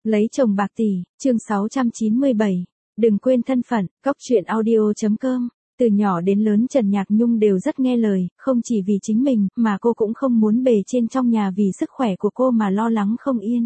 Lấy chồng bạc tỷ, chương 697. Đừng quên thân phận, cóc truyện audio.com. Từ nhỏ đến lớn Trần Nhạc Nhung đều rất nghe lời, không chỉ vì chính mình, mà cô cũng không muốn bề trên trong nhà vì sức khỏe của cô mà lo lắng không yên.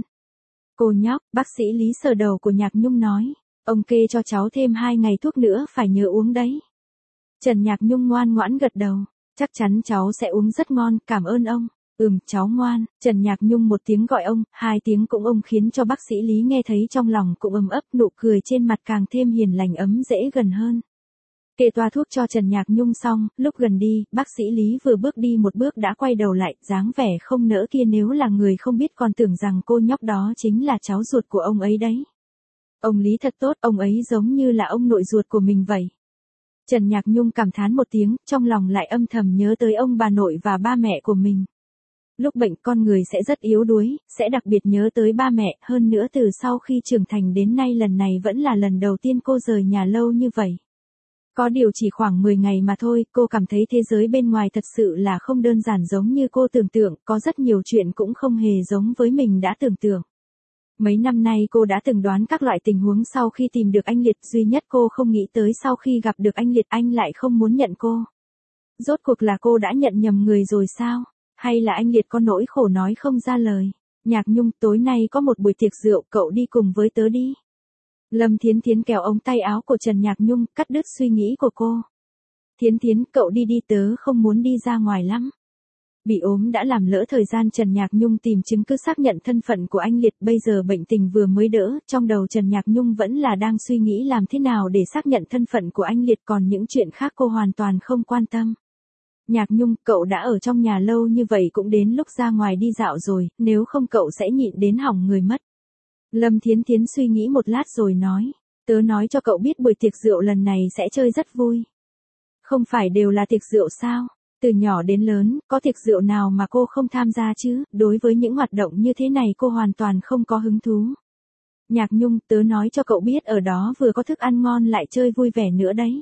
Cô nhóc, bác sĩ Lý sờ đầu của Nhạc Nhung nói, ông kê cho cháu thêm 2 ngày thuốc nữa phải nhớ uống đấy. Trần Nhạc Nhung ngoan ngoãn gật đầu, chắc chắn cháu sẽ uống rất ngon, cảm ơn ông. Cháu ngoan. Trần Nhạc Nhung một tiếng gọi ông, 2 tiếng cũng ông khiến cho bác sĩ Lý nghe thấy trong lòng cũng ấm ấp, nụ cười trên mặt càng thêm hiền lành ấm dễ gần hơn. Kê toa thuốc cho Trần Nhạc Nhung xong, lúc gần đi, bác sĩ Lý vừa bước đi một bước đã quay đầu lại, dáng vẻ không nỡ kia nếu là người không biết còn tưởng rằng cô nhóc đó chính là cháu ruột của ông ấy đấy. Ông Lý thật tốt, ông ấy giống như là ông nội ruột của mình vậy. Trần Nhạc Nhung cảm thán một tiếng, trong lòng lại âm thầm nhớ tới ông bà nội và ba mẹ của mình. Lúc bệnh con người sẽ rất yếu đuối, sẽ đặc biệt nhớ tới ba mẹ, hơn nữa từ sau khi trưởng thành đến nay lần này vẫn là lần đầu tiên cô rời nhà lâu như vậy. Có điều chỉ khoảng 10 ngày mà thôi, cô cảm thấy thế giới bên ngoài thật sự là không đơn giản giống như cô tưởng tượng, có rất nhiều chuyện cũng không hề giống với mình đã tưởng tượng. Mấy năm nay cô đã từng đoán các loại tình huống sau khi tìm được anh Liệt, duy nhất cô không nghĩ tới sau khi gặp được anh Liệt anh lại không muốn nhận cô. Rốt cuộc là cô đã nhận nhầm người rồi sao? Hay là anh Liệt có nỗi khổ nói không ra lời? Nhạc Nhung, tối nay có một buổi tiệc rượu, cậu đi cùng với tớ đi. Lâm Thiến Thiến kéo ống tay áo của Trần Nhạc Nhung, cắt đứt suy nghĩ của cô. Thiến Thiến, cậu đi đi, tớ không muốn đi ra ngoài lắm. Bị ốm đã làm lỡ thời gian Trần Nhạc Nhung tìm chứng cứ xác nhận thân phận của anh Liệt, bây giờ bệnh tình vừa mới đỡ, trong đầu Trần Nhạc Nhung vẫn là đang suy nghĩ làm thế nào để xác nhận thân phận của anh Liệt, còn những chuyện khác cô hoàn toàn không quan tâm. Nhạc Nhung, cậu đã ở trong nhà lâu như vậy cũng đến lúc ra ngoài đi dạo rồi, nếu không cậu sẽ nhịn đến hỏng người mất. Lâm Thiến Thiến suy nghĩ một lát rồi nói, tớ nói cho cậu biết buổi tiệc rượu lần này sẽ chơi rất vui. Không phải đều là tiệc rượu sao? Từ nhỏ đến lớn, có tiệc rượu nào mà cô không tham gia chứ, đối với những hoạt động như thế này cô hoàn toàn không có hứng thú. Nhạc Nhung, tớ nói cho cậu biết ở đó vừa có thức ăn ngon lại chơi vui vẻ nữa đấy.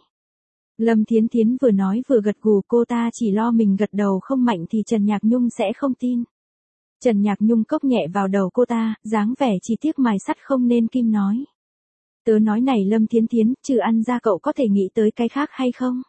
Lâm Thiến Thiến vừa nói vừa gật gù, cô ta chỉ lo mình gật đầu không mạnh thì Trần Nhạc Nhung sẽ không tin. Trần Nhạc Nhung cốc nhẹ vào đầu cô ta, dáng vẻ chỉ tiếc mài sắt không nên kim nói. Tớ nói này Lâm Thiến Thiến, trừ ăn ra cậu có thể nghĩ tới cái khác hay không?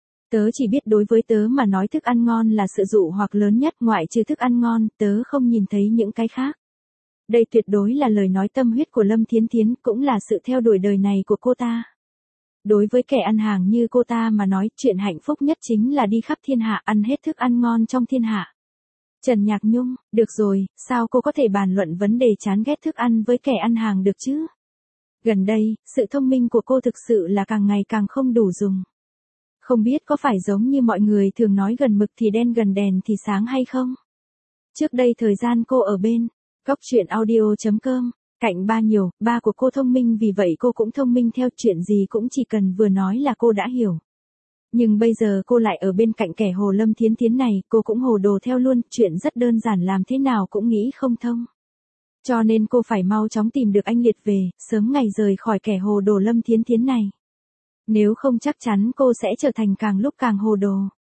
Tớ chỉ biết đối với tớ mà nói thức ăn ngon là sự dụ hoặc lớn nhất, ngoại trừ thức ăn ngon, tớ không nhìn thấy những cái khác. Đây tuyệt đối là lời nói tâm huyết của Lâm Thiến Thiến, cũng là sự theo đuổi đời này của cô ta. Đối với kẻ ăn hàng như cô ta mà nói, chuyện hạnh phúc nhất chính là đi khắp thiên hạ, ăn hết thức ăn ngon trong thiên hạ. Trần Nhạc Nhung, được rồi, sao cô có thể bàn luận vấn đề chán ghét thức ăn với kẻ ăn hàng được chứ? Gần đây, sự thông minh của cô thực sự là càng ngày càng không đủ dùng. Không biết có phải giống như mọi người thường nói gần mực thì đen gần đèn thì sáng hay không? Trước đây thời gian cô ở bên cóc truyện audio.com, cạnh ba nhiều, ba của cô thông minh vì vậy cô cũng thông minh theo, chuyện gì cũng chỉ cần vừa nói là cô đã hiểu. Nhưng bây giờ cô lại ở bên cạnh kẻ hồ Lâm Thiến Thiến này, cô cũng hồ đồ theo luôn, chuyện rất đơn giản làm thế nào cũng nghĩ không thông. Cho nên cô phải mau chóng tìm được anh Liệt về, sớm ngày rời khỏi kẻ hồ đồ Lâm Thiến Thiến này. Nếu không chắc chắn cô sẽ trở thành càng lúc càng hồ đồ.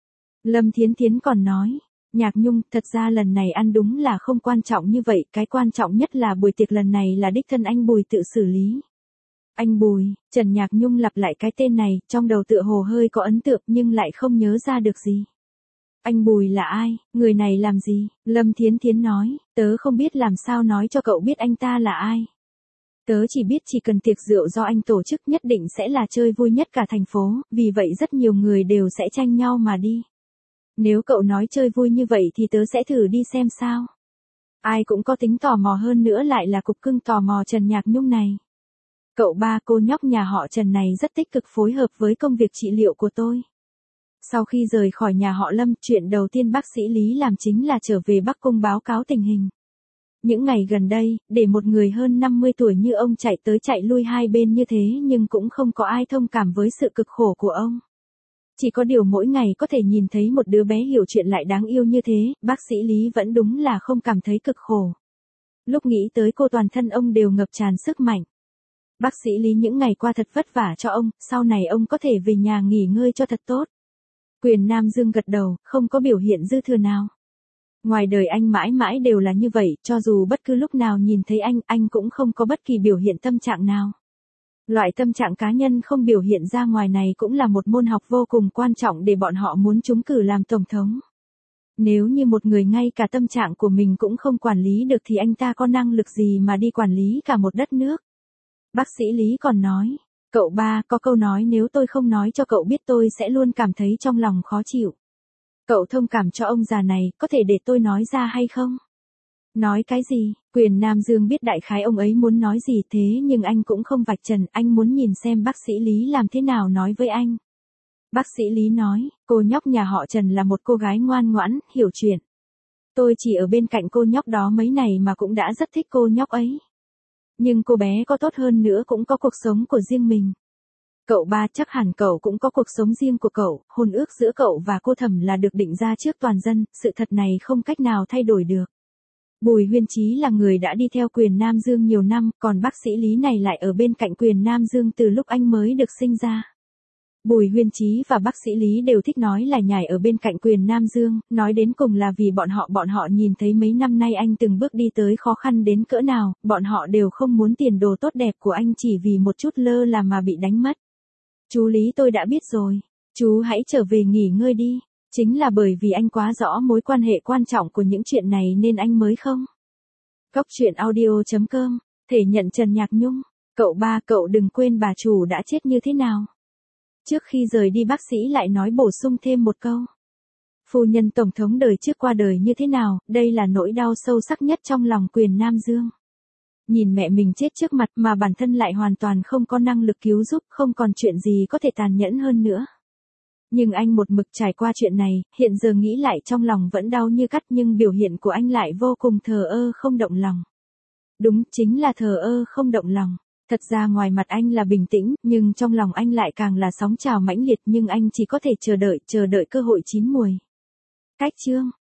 Lâm Thiến Thiến còn nói, Nhạc Nhung, thật ra lần này ăn đúng là không quan trọng như vậy, cái quan trọng nhất là buổi tiệc lần này là đích thân anh Bùi tự xử lý. Anh Bùi, Trần Nhạc Nhung lặp lại cái tên này, trong đầu tựa hồ hơi có ấn tượng nhưng lại không nhớ ra được gì. Anh Bùi là ai, người này làm gì? Lâm Thiến Thiến nói, tớ không biết làm sao nói cho cậu biết anh ta là ai. Tớ chỉ biết chỉ cần tiệc rượu do anh tổ chức nhất định sẽ là chơi vui nhất cả thành phố, vì vậy rất nhiều người đều sẽ tranh nhau mà đi. Nếu cậu nói chơi vui như vậy thì tớ sẽ thử đi xem sao. Ai cũng có tính tò mò, hơn nữa lại là cục cưng tò mò Trần Nhạc Nhung này. Cậu ba, cô nhóc nhà họ Trần này rất tích cực phối hợp với công việc trị liệu của tôi. Sau khi rời khỏi nhà họ Lâm, chuyện đầu tiên bác sĩ Lý làm chính là trở về Bắc Cung báo cáo tình hình. Những ngày gần đây, để một người hơn 50 tuổi như ông chạy tới chạy lui hai bên như thế nhưng cũng không có ai thông cảm với sự cực khổ của ông. Chỉ có điều mỗi ngày có thể nhìn thấy một đứa bé hiểu chuyện lại đáng yêu như thế, bác sĩ Lý vẫn đúng là không cảm thấy cực khổ. Lúc nghĩ tới cô toàn thân ông đều ngập tràn sức mạnh. Bác sĩ Lý những ngày qua thật vất vả cho ông, sau này ông có thể về nhà nghỉ ngơi cho thật tốt. Quyền Nam Dương gật đầu, không có biểu hiện dư thừa nào. Ngoài đời anh mãi mãi đều là như vậy, cho dù bất cứ lúc nào nhìn thấy anh cũng không có bất kỳ biểu hiện tâm trạng nào. Loại tâm trạng cá nhân không biểu hiện ra ngoài này cũng là một môn học vô cùng quan trọng để bọn họ muốn trúng cử làm tổng thống. Nếu như một người ngay cả tâm trạng của mình cũng không quản lý được thì anh ta có năng lực gì mà đi quản lý cả một đất nước. Bác sĩ Lý còn nói, cậu ba, có câu nói nếu tôi không nói cho cậu biết tôi sẽ luôn cảm thấy trong lòng khó chịu. Cậu thông cảm cho ông già này, có thể để tôi nói ra hay không? Nói cái gì? Quyền Nam Dương biết đại khái ông ấy muốn nói gì thế nhưng anh cũng không vạch trần, anh muốn nhìn xem bác sĩ Lý làm thế nào nói với anh. Bác sĩ Lý nói, cô nhóc nhà họ Trần là một cô gái ngoan ngoãn, hiểu chuyện. Tôi chỉ ở bên cạnh cô nhóc đó mấy ngày mà cũng đã rất thích cô nhóc ấy. Nhưng cô bé có tốt hơn nữa cũng có cuộc sống của riêng mình. Cậu ba, chắc hẳn cậu cũng có cuộc sống riêng của cậu, hôn ước giữa cậu và cô Thẩm là được định ra trước toàn dân, sự thật này không cách nào thay đổi được. Bùi Huyên Chí là người đã đi theo Quyền Nam Dương nhiều năm, còn bác sĩ Lý này lại ở bên cạnh Quyền Nam Dương từ lúc anh mới được sinh ra. Bùi Huyên Chí và bác sĩ Lý đều thích nói là nhảy ở bên cạnh Quyền Nam Dương, nói đến cùng là vì bọn họ nhìn thấy mấy năm nay anh từng bước đi tới khó khăn đến cỡ nào, bọn họ đều không muốn tiền đồ tốt đẹp của anh chỉ vì một chút lơ là mà bị đánh mất. Chú Lý, tôi đã biết rồi, chú hãy trở về nghỉ ngơi đi, chính là bởi vì anh quá rõ mối quan hệ quan trọng của những chuyện này nên anh mới không. Góc truyện audio.com, thể nhận Trần Nhạc Nhung, cậu ba, cậu đừng quên bà chủ đã chết như thế nào. Trước khi rời đi bác sĩ lại nói bổ sung thêm một câu. Phu nhân tổng thống đời trước qua đời như thế nào, đây là nỗi đau sâu sắc nhất trong lòng Quyền Nam Dương. Nhìn mẹ mình chết trước mặt mà bản thân lại hoàn toàn không có năng lực cứu giúp, không còn chuyện gì có thể tàn nhẫn hơn nữa. Nhưng anh một mực trải qua chuyện này, hiện giờ nghĩ lại trong lòng vẫn đau như cắt nhưng biểu hiện của anh lại vô cùng thờ ơ không động lòng. Đúng, chính là thờ ơ không động lòng. Thật ra ngoài mặt anh là bình tĩnh, nhưng trong lòng anh lại càng là sóng trào mãnh liệt nhưng anh chỉ có thể chờ đợi cơ hội chín muồi. Cách chương